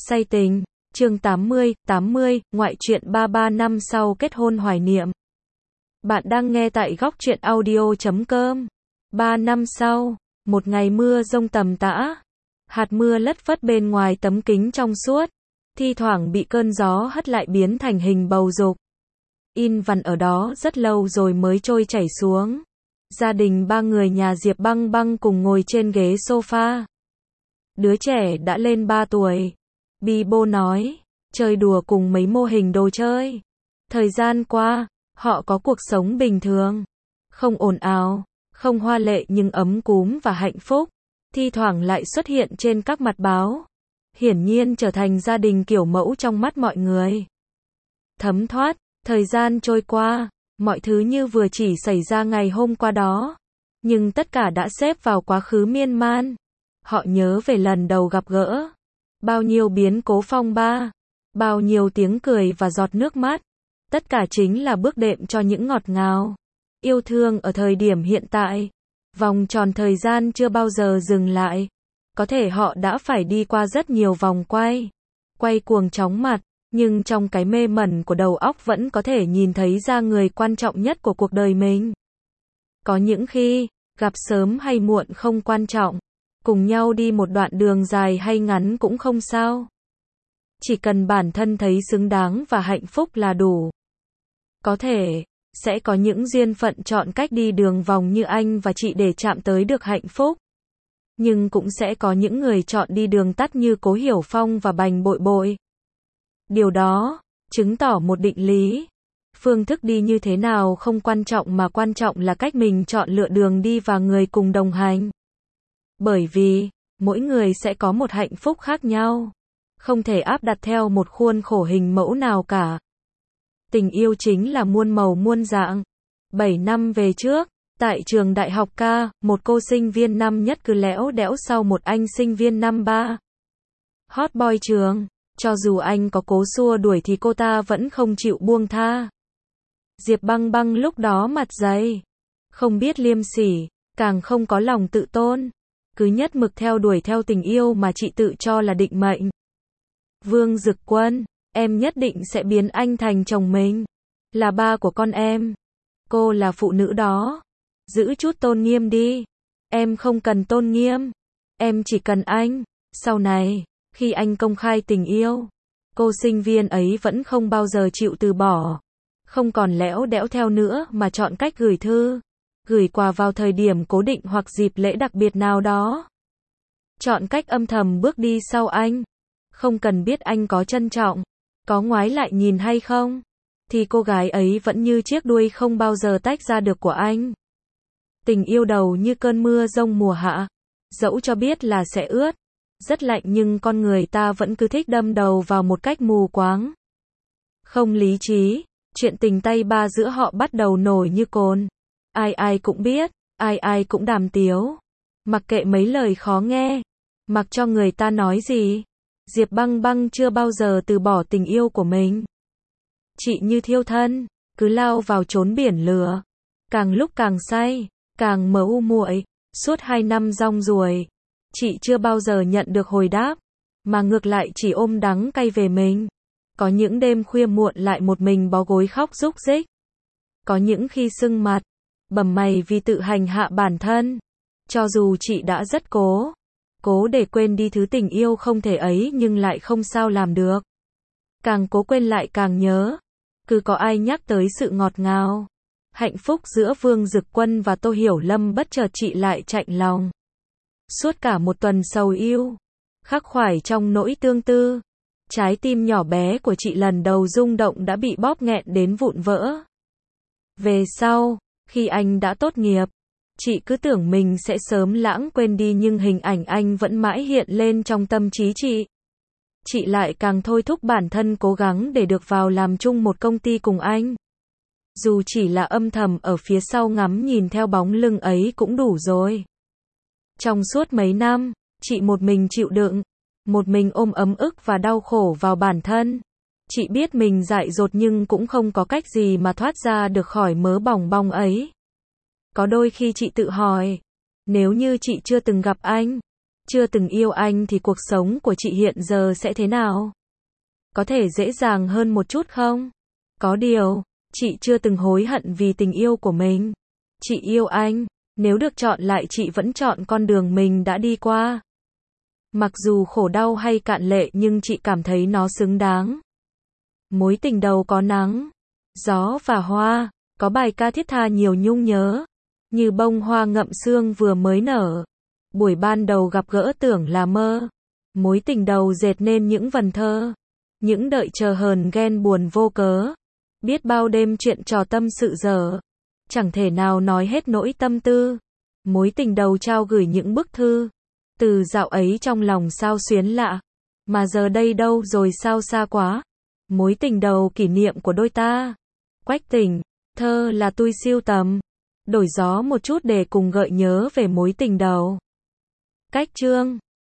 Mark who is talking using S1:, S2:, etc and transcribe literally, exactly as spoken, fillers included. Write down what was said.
S1: Say tình, chương tám mươi, tám mươi, ngoại truyện ba ba năm sau kết hôn hoài niệm. Bạn đang nghe tại góc truyện audio chấm com. ba năm sau, một ngày mưa rông tầm tã. Hạt mưa lất phất bên ngoài tấm kính trong suốt, thi thoảng bị cơn gió hất lại biến thành hình bầu dục. In vằn ở đó rất lâu rồi mới trôi chảy xuống. Gia đình ba người nhà Diệp Băng Băng cùng ngồi trên ghế sofa. Đứa trẻ đã lên ba tuổi. Bibo nói, chơi đùa cùng mấy mô hình đồ chơi. Thời gian qua, họ có cuộc sống bình thường. Không ồn ào, không hoa lệ nhưng ấm cúm và hạnh phúc. Thi thoảng lại xuất hiện trên các mặt báo. Hiển nhiên trở thành gia đình kiểu mẫu trong mắt mọi người. Thấm thoát, thời gian trôi qua, mọi thứ như vừa chỉ xảy ra ngày hôm qua đó. Nhưng tất cả đã xếp vào quá khứ miên man. Họ nhớ về lần đầu gặp gỡ. Bao nhiêu biến cố phong ba. Bao nhiêu tiếng cười và giọt nước mắt. Tất cả chính là bước đệm cho những ngọt ngào. Yêu thương ở thời điểm hiện tại. Vòng tròn thời gian chưa bao giờ dừng lại. Có thể họ đã phải đi qua rất nhiều vòng quay. Quay cuồng chóng mặt. Nhưng trong cái mê mẩn của đầu óc vẫn có thể nhìn thấy ra người quan trọng nhất của cuộc đời mình. Có những khi, gặp sớm hay muộn không quan trọng. Cùng nhau đi một đoạn đường dài hay ngắn cũng không sao. Chỉ cần bản thân thấy xứng đáng và hạnh phúc là đủ. Có thể, sẽ có những duyên phận chọn cách đi đường vòng như anh và chị để chạm tới được hạnh phúc. Nhưng cũng sẽ có những người chọn đi đường tắt như Cố Hiểu Phong và Bành Bội Bội. Điều đó, chứng tỏ một định lý. Phương thức đi như thế nào không quan trọng mà quan trọng là cách mình chọn lựa đường đi và người cùng đồng hành. Bởi vì, mỗi người sẽ có một hạnh phúc khác nhau. Không thể áp đặt theo một khuôn khổ hình mẫu nào cả. Tình yêu chính là muôn màu muôn dạng. bảy năm về trước, tại trường đại học K, một cô sinh viên năm nhất cứ lẽo đẽo sau một anh sinh viên năm ba. Hot boy trường, cho dù anh có cố xua đuổi thì cô ta vẫn không chịu buông tha. Diệp Băng Băng lúc đó mặt dày, không biết liêm sỉ, càng không có lòng tự tôn. Cứ nhất mực theo đuổi theo tình yêu mà chị tự cho là định mệnh. Vương Dực Quân, em nhất định sẽ biến anh thành chồng mình. Là ba của con em. Cô là phụ nữ đó. Giữ chút tôn nghiêm đi. Em không cần tôn nghiêm. Em chỉ cần anh. Sau này, khi anh công khai tình yêu, cô sinh viên ấy vẫn không bao giờ chịu từ bỏ. Không còn lẽo đẽo theo nữa mà chọn cách gửi thư. Gửi quà vào thời điểm cố định hoặc dịp lễ đặc biệt nào đó. Chọn cách âm thầm bước đi sau anh. Không cần biết anh có trân trọng, có ngoái lại nhìn hay không. Thì cô gái ấy vẫn như chiếc đuôi không bao giờ tách ra được của anh. Tình yêu đầu như cơn mưa rông mùa hạ. Dẫu cho biết là sẽ ướt, rất lạnh nhưng con người ta vẫn cứ thích đâm đầu vào một cách mù quáng. Không lý trí, chuyện tình tay ba giữa họ bắt đầu nổi như cồn. Ai ai cũng biết, ai ai cũng đàm tiếu. Mặc kệ mấy lời khó nghe, mặc cho người ta nói gì. Diệp Băng Băng chưa bao giờ từ bỏ tình yêu của mình. Chị như thiêu thân, cứ lao vào chốn biển lửa. Càng lúc càng say, càng mờ u muội. Suốt hai năm rong ruổi, chị chưa bao giờ nhận được hồi đáp, mà ngược lại chỉ ôm đắng cay về mình. Có những đêm khuya muộn lại một mình bó gối khóc rúc rích. Có những khi sưng mặt, bầm mày vì tự hành hạ bản thân. Cho dù chị đã rất cố, cố để quên đi thứ tình yêu không thể ấy nhưng lại không sao làm được. Càng cố quên lại càng nhớ. Cứ có ai nhắc tới sự ngọt ngào, hạnh phúc giữa Vương Dực Quân và Tô Hiểu Lâm bất chợt chị lại chạnh lòng. Suốt cả một tuần sầu yêu, khắc khoải trong nỗi tương tư. Trái tim nhỏ bé của chị lần đầu rung động đã bị bóp nghẹn đến vụn vỡ. Về sau, khi anh đã tốt nghiệp, chị cứ tưởng mình sẽ sớm lãng quên đi nhưng hình ảnh anh vẫn mãi hiện lên trong tâm trí chị. Chị lại càng thôi thúc bản thân cố gắng để được vào làm chung một công ty cùng anh. Dù chỉ là âm thầm ở phía sau ngắm nhìn theo bóng lưng ấy cũng đủ rồi. Trong suốt mấy năm, chị một mình chịu đựng, một mình ôm ấm ức và đau khổ vào bản thân. Chị biết mình dại dột nhưng cũng không có cách gì mà thoát ra được khỏi mớ bòng bong ấy. Có đôi khi chị tự hỏi, nếu như chị chưa từng gặp anh, chưa từng yêu anh thì cuộc sống của chị hiện giờ sẽ thế nào? Có thể dễ dàng hơn một chút không? Có điều, chị chưa từng hối hận vì tình yêu của mình. Chị yêu anh, nếu được chọn lại chị vẫn chọn con đường mình đã đi qua. Mặc dù khổ đau hay cạn lệ nhưng chị cảm thấy nó xứng đáng. Mối tình đầu có nắng, gió và hoa, có bài ca thiết tha nhiều nhung nhớ, như bông hoa ngậm sương vừa mới nở. Buổi ban đầu gặp gỡ tưởng là mơ, mối tình đầu dệt nên những vần thơ, những đợi chờ hờn ghen buồn vô cớ. Biết bao đêm chuyện trò tâm sự dở, chẳng thể nào nói hết nỗi tâm tư. Mối tình đầu trao gửi những bức thư, từ dạo ấy trong lòng sao xuyến lạ, mà giờ đây đâu rồi sao xa quá. Mối tình đầu kỷ niệm của đôi ta. Quách Tỉnh, thơ là tôi siêu tầm, đổi gió một chút để cùng gợi nhớ về mối tình đầu. Cách chương